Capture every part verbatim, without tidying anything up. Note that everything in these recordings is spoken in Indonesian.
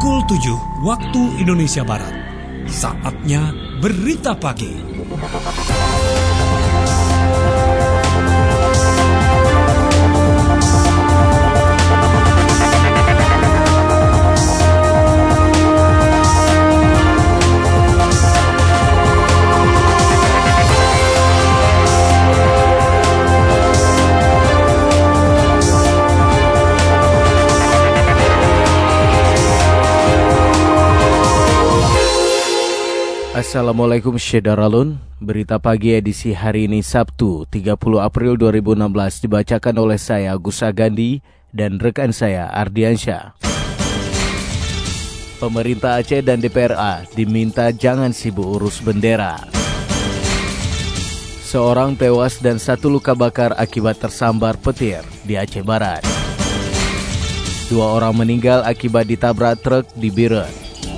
Pukul tujuh waktu Indonesia Barat. Saatnya Berita Pagi. Assalamualaikum Syederalun. Berita pagi edisi hari ini Sabtu tiga puluh April dua ribu enam belas dibacakan oleh saya Agus Agandi dan rekan saya Ardiansyah. Pemerintah Aceh dan D P R A diminta jangan sibuk urus bendera. Seorang tewas dan satu luka bakar akibat tersambar petir di Aceh Barat. Dua orang meninggal akibat ditabrak truk di Biren.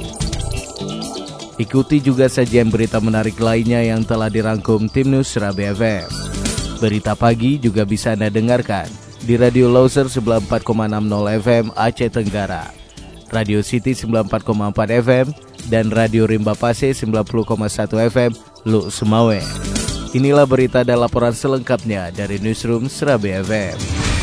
Ikuti juga sajian berita menarik lainnya yang telah dirangkum tim News Serabi F M. Berita pagi juga bisa Anda dengarkan di Radio Loser sembilan puluh empat koma enam nol F M Aceh Tenggara, Radio City sembilan puluh empat koma empat F M, dan Radio Rimba Pase sembilan puluh koma satu F M Lu Semawe. Inilah berita dan laporan selengkapnya dari Newsroom Serabi F M.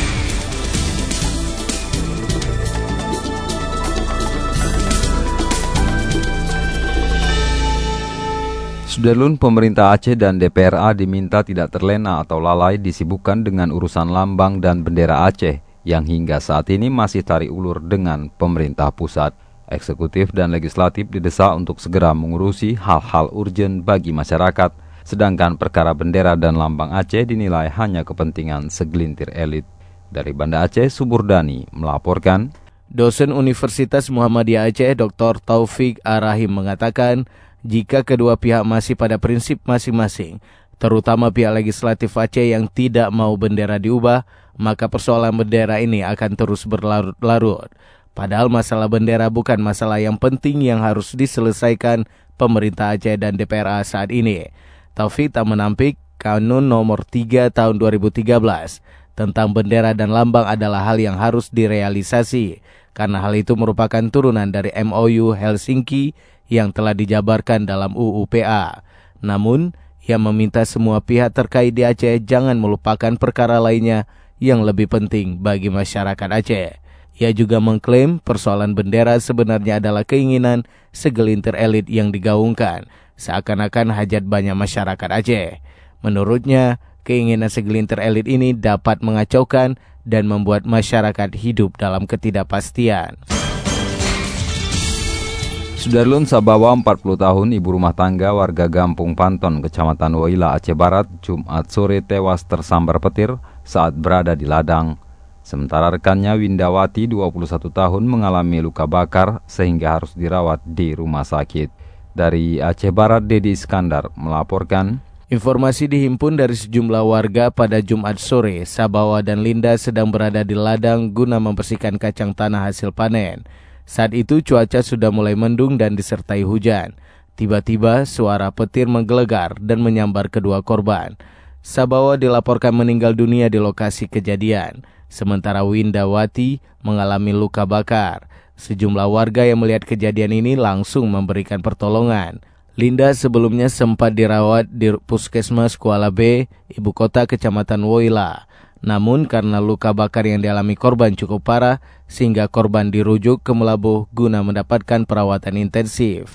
Sudarlun, pemerintah Aceh dan D P R A diminta tidak terlena atau lalai disibukkan dengan urusan lambang dan bendera Aceh yang hingga saat ini masih tarik ulur dengan pemerintah pusat. Eksekutif dan legislatif didesak untuk segera mengurusi hal-hal urgen bagi masyarakat, sedangkan perkara bendera dan lambang Aceh dinilai hanya kepentingan segelintir elit. Dari Banda Aceh, Suburdani melaporkan. Dosen Universitas Muhammadiyah Aceh Doktor Taufik Arahim mengatakan, jika kedua pihak masih pada prinsip masing-masing, terutama pihak legislatif Aceh yang tidak mau bendera diubah, maka persoalan bendera ini akan terus berlarut-larut. Padahal masalah bendera bukan masalah yang penting yang harus diselesaikan pemerintah Aceh dan D P R A saat ini. Taufik tak menampik Kanun nomor tiga tahun dua ribu tiga belas tentang bendera dan lambang adalah hal yang harus direalisasi, karena hal itu merupakan turunan dari M O U Helsinki yang telah dijabarkan dalam U U P A. Namun, ia meminta semua pihak terkait di Aceh jangan melupakan perkara lainnya yang lebih penting bagi masyarakat Aceh. Ia juga mengklaim persoalan bendera sebenarnya adalah keinginan segelintir elit yang digaungkan, seakan-akan hajat banyak masyarakat Aceh. Menurutnya, keinginan segelintir elit ini dapat mengacaukan dan membuat masyarakat hidup dalam ketidakpastian. Sudarlun, Sabawa empat puluh tahun, ibu rumah tangga warga Gampung Panton, Kecamatan Woila, Aceh Barat, Jumat sore tewas tersambar petir saat berada di ladang. Sementara rekannya Windawati, dua puluh satu tahun, mengalami luka bakar sehingga harus dirawat di rumah sakit. Dari Aceh Barat, Dedi Iskandar melaporkan. Informasi dihimpun dari sejumlah warga pada Jumat sore, Sabawa dan Linda sedang berada di ladang guna membersihkan kacang tanah hasil panen. Saat itu cuaca sudah mulai mendung dan disertai hujan. Tiba-tiba suara petir menggelegar dan menyambar kedua korban. Sabawa dilaporkan meninggal dunia di lokasi kejadian, sementara Windawati mengalami luka bakar. Sejumlah warga yang melihat kejadian ini langsung memberikan pertolongan. Linda sebelumnya sempat dirawat di Puskesmas Kuala B, ibu kota Kecamatan Woila. Namun karena luka bakar yang dialami korban cukup parah, sehingga korban dirujuk ke Melabuh guna mendapatkan perawatan intensif.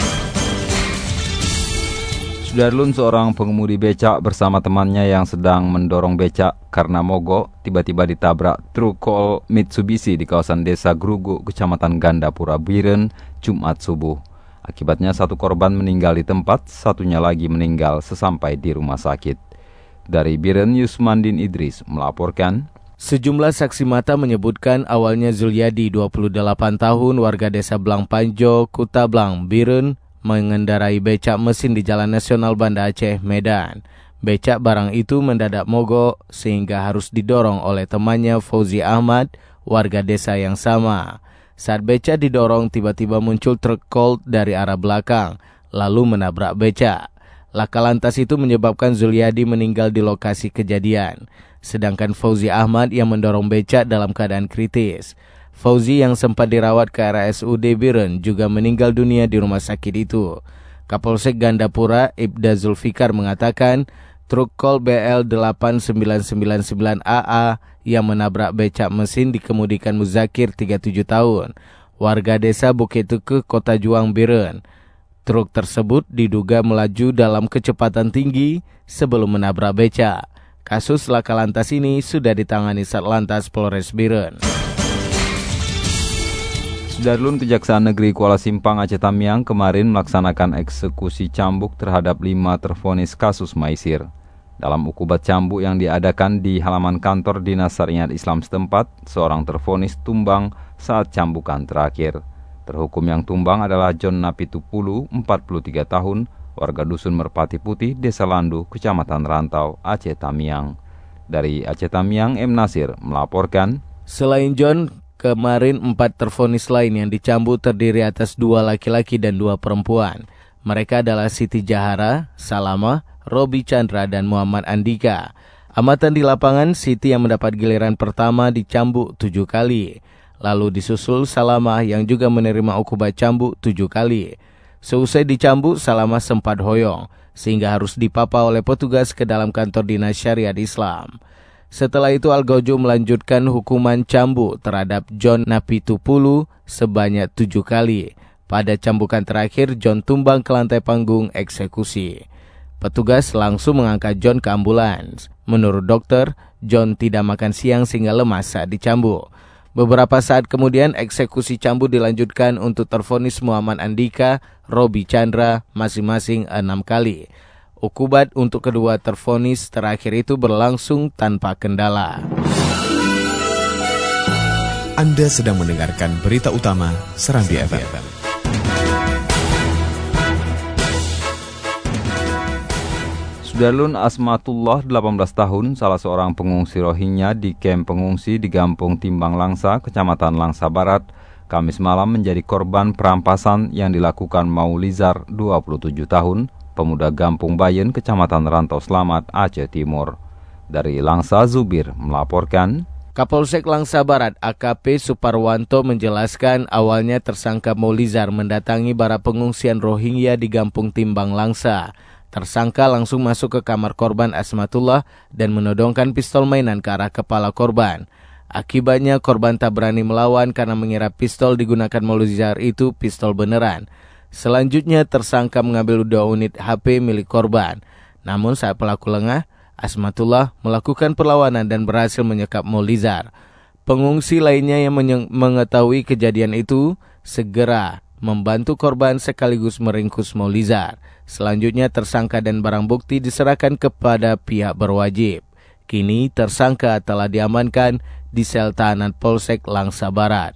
Sudarlun, seorang pengemudi becak bersama temannya yang sedang mendorong becak karena mogok, tiba-tiba ditabrak truk kol Mitsubishi di kawasan Desa Grugu, Kecamatan Gandapura, Biren, Jumat subuh. Akibatnya satu korban meninggal di tempat, satunya lagi meninggal sesampai di rumah sakit. Dari Biren, Yusmandin Idris melaporkan. Sejumlah saksi mata menyebutkan awalnya Zulyadi, dua puluh delapan tahun, warga desa Blang Panjo, Kuta Blang, Biren, mengendarai becak mesin di Jalan Nasional Banda Aceh, Medan. Becak barang itu mendadak mogok sehingga harus didorong oleh temannya Fauzi Ahmad, warga desa yang sama. Saat becak didorong, tiba-tiba muncul truk Colt dari arah belakang, lalu menabrak becak. Laka lantas itu menyebabkan Zulyadi meninggal di lokasi kejadian. Sedangkan Fauzi Ahmad yang mendorong becak dalam keadaan kritis. Fauzi yang sempat dirawat ke R S U D Biren juga meninggal dunia di rumah sakit itu. Kapolsek Gandapura Ibda Zulfikar mengatakan truk Kol B L delapan sembilan sembilan sembilan A A yang menabrak becak mesin dikemudikan Muzakir tiga puluh tujuh tahun, warga desa Bukit Tuku, Kota Juang, Biren. Truk tersebut diduga melaju dalam kecepatan tinggi sebelum menabrak becak. Kasus laka lantas ini sudah ditangani Satlantas Polres Biren. Sudarlun, Kejaksaan Negeri Kuala Simpang Aceh Tamiang kemarin melaksanakan eksekusi cambuk terhadap lima tervonis kasus maisir. Dalam ukubat cambuk yang diadakan di halaman kantor Dinas Syariat Islam setempat, seorang tervonis tumbang saat cambukan terakhir. Terhukum yang tumbang adalah John Napitupulu, empat puluh tiga tahun, warga Dusun Merpati Putih, Desa Landu, Kecamatan Rantau, Aceh Tamiang. Dari Aceh Tamiang, M. Nasir melaporkan. Selain John, kemarin empat tervonis lain yang dicambuk terdiri atas dua laki-laki dan dua perempuan. Mereka adalah Siti Jahara, Salama, Robi Chandra, dan Muhammad Andika. Amatan di lapangan, Siti yang mendapat giliran pertama dicambuk tujuh kali. Lalu disusul Salama yang juga menerima ukubat cambuk tujuh kali. Seusai dicambuk, Salama sempat hoyong, sehingga harus dipapa oleh petugas ke dalam kantor Dinas Syariat Islam. Setelah itu Algojo melanjutkan hukuman cambuk terhadap John Napitupulu sebanyak tujuh kali. Pada cambukan terakhir, John tumbang ke lantai panggung eksekusi. Petugas langsung mengangkat John ke ambulans. Menurut dokter, John tidak makan siang sehingga lemas saat dicambuk. Beberapa saat kemudian eksekusi cambuk dilanjutkan untuk tervonis Muhammad Andika, Robi Chandra masing-masing enam kali. Ukubat untuk kedua tervonis terakhir itu berlangsung tanpa kendala. Anda sedang mendengarkan berita utama Serambi F M. Sudarlun, Asmatullah, delapan belas tahun, salah seorang pengungsi Rohingya di kamp pengungsi di Gampung Timbang Langsa, Kecamatan Langsa Barat, Kamis malam menjadi korban perampasan yang dilakukan Maulizar, dua puluh tujuh tahun, pemuda Gampung Bayen, Kecamatan Rantau Selamat, Aceh Timur. Dari Langsa, Zubir melaporkan. Kapolsek Langsa Barat A K P Suparwanto menjelaskan awalnya tersangka Maulizar mendatangi para pengungsian Rohingya di Gampung Timbang Langsa. Tersangka langsung masuk ke kamar korban Asmatullah dan menodongkan pistol mainan ke arah kepala korban. Akibatnya korban tak berani melawan karena mengira pistol digunakan Maulizar itu pistol beneran. Selanjutnya tersangka mengambil dua unit H P milik korban. Namun saat pelaku lengah, Asmatullah melakukan perlawanan dan berhasil menyekap Maulizar. Pengungsi lainnya yang mengetahui kejadian itu segera membantu korban sekaligus meringkus Maulizar. Selanjutnya tersangka dan barang bukti diserahkan kepada pihak berwajib. Kini tersangka telah diamankan di sel tahanan Polsek Langsa Barat.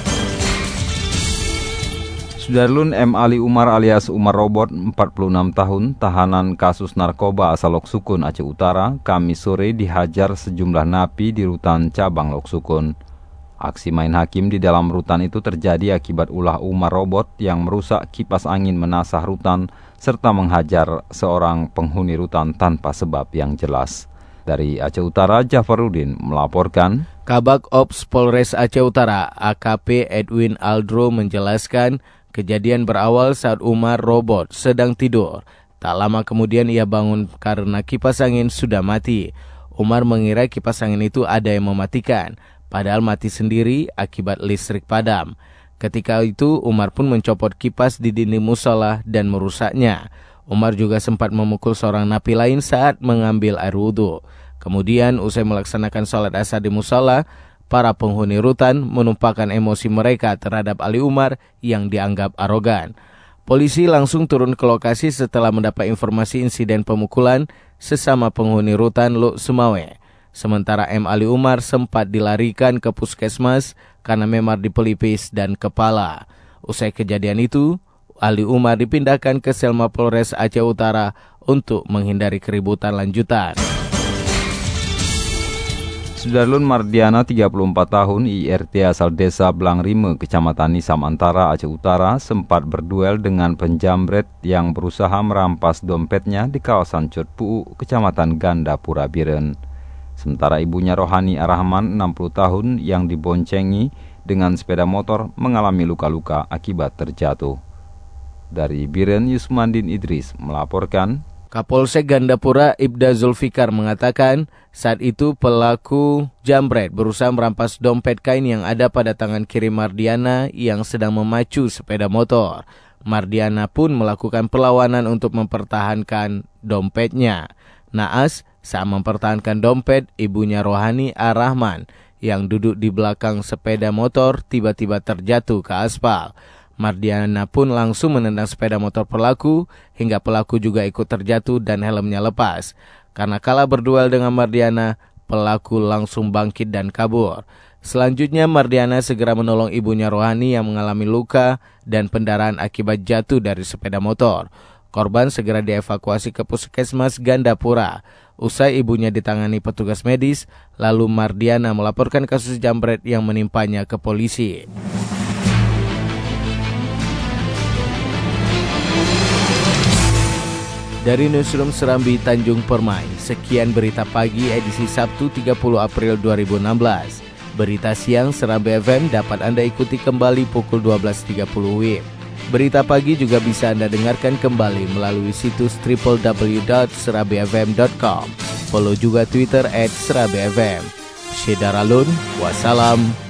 Sudarlun, M. Ali Umar alias Umar Robot, empat puluh enam tahun, tahanan kasus narkoba asal Loksukun, Aceh Utara, Kamis sore dihajar sejumlah napi di rutan cabang Loksukun. Aksi main hakim di dalam rutan itu terjadi akibat ulah Umar Robot yang merusak kipas angin menasah rutan serta menghajar seorang penghuni rutan tanpa sebab yang jelas. Dari Aceh Utara, Jafarudin melaporkan. Kabak Ops Polres Aceh Utara A K P Edwin Aldro menjelaskan kejadian berawal saat Umar Robot sedang tidur. Tak lama kemudian ia bangun karena kipas angin sudah mati. Umar mengira kipas angin itu ada yang mematikan, padahal mati sendiri akibat listrik padam. Ketika itu Umar pun mencopot kipas di dinding musola dan merusaknya. Umar juga sempat memukul seorang napi lain saat mengambil air wudhu. Kemudian usai melaksanakan sholat asar di musola, para penghuni rutan menumpahkan emosi mereka terhadap Ali Umar yang dianggap arogan. Polisi langsung turun ke lokasi setelah mendapat informasi insiden pemukulan sesama penghuni rutan Luk Sumawe. Sementara M. Ali Umar sempat dilarikan ke puskesmas karena memar di pelipis dan kepala. Usai kejadian itu, Ali Umar dipindahkan ke sel Mapolres Aceh Utara untuk menghindari keributan lanjutan. Sudarlun, Mardiana, tiga puluh empat tahun, I R T asal desa Blangrime, Kecamatan Nisam Antara, Aceh Utara, sempat berduel dengan penjamret yang berusaha merampas dompetnya di kawasan Cotpuu, Kecamatan Gandapura Biren. Sementara ibunya Rohani Arahman, enam puluh tahun, yang diboncengi dengan sepeda motor mengalami luka-luka akibat terjatuh. Dari Biren, Yusmandin Idris melaporkan. Kapolsek Gandapura Ibda Zulfikar mengatakan saat itu pelaku jambret berusaha merampas dompet kain yang ada pada tangan kiri Mardiana yang sedang memacu sepeda motor. Mardiana pun melakukan perlawanan untuk mempertahankan dompetnya. Naas, saat mempertahankan dompet, ibunya Rohani Arahman yang duduk di belakang sepeda motor tiba-tiba terjatuh ke aspal. Mardiana pun langsung menendang sepeda motor pelaku hingga pelaku juga ikut terjatuh dan helmnya lepas. Karena kalah berduel dengan Mardiana, pelaku langsung bangkit dan kabur. Selanjutnya Mardiana segera menolong ibunya Rohani yang mengalami luka dan pendarahan akibat jatuh dari sepeda motor. Korban segera dievakuasi ke Puskesmas Gandapura. Usai ibunya ditangani petugas medis, lalu Mardiana melaporkan kasus jambret yang menimpanya ke polisi. Dari Newsroom Serambi Tanjung Permai, sekian berita pagi edisi Sabtu tiga puluh April dua ribu enam belas. Berita siang Serambi F M dapat Anda ikuti kembali pukul dua belas tiga puluh W I B. Berita pagi juga bisa Anda dengarkan kembali melalui situs w w w dot serambi f m dot com. Follow juga Twitter at serambi f m. Syedaralun, wassalam.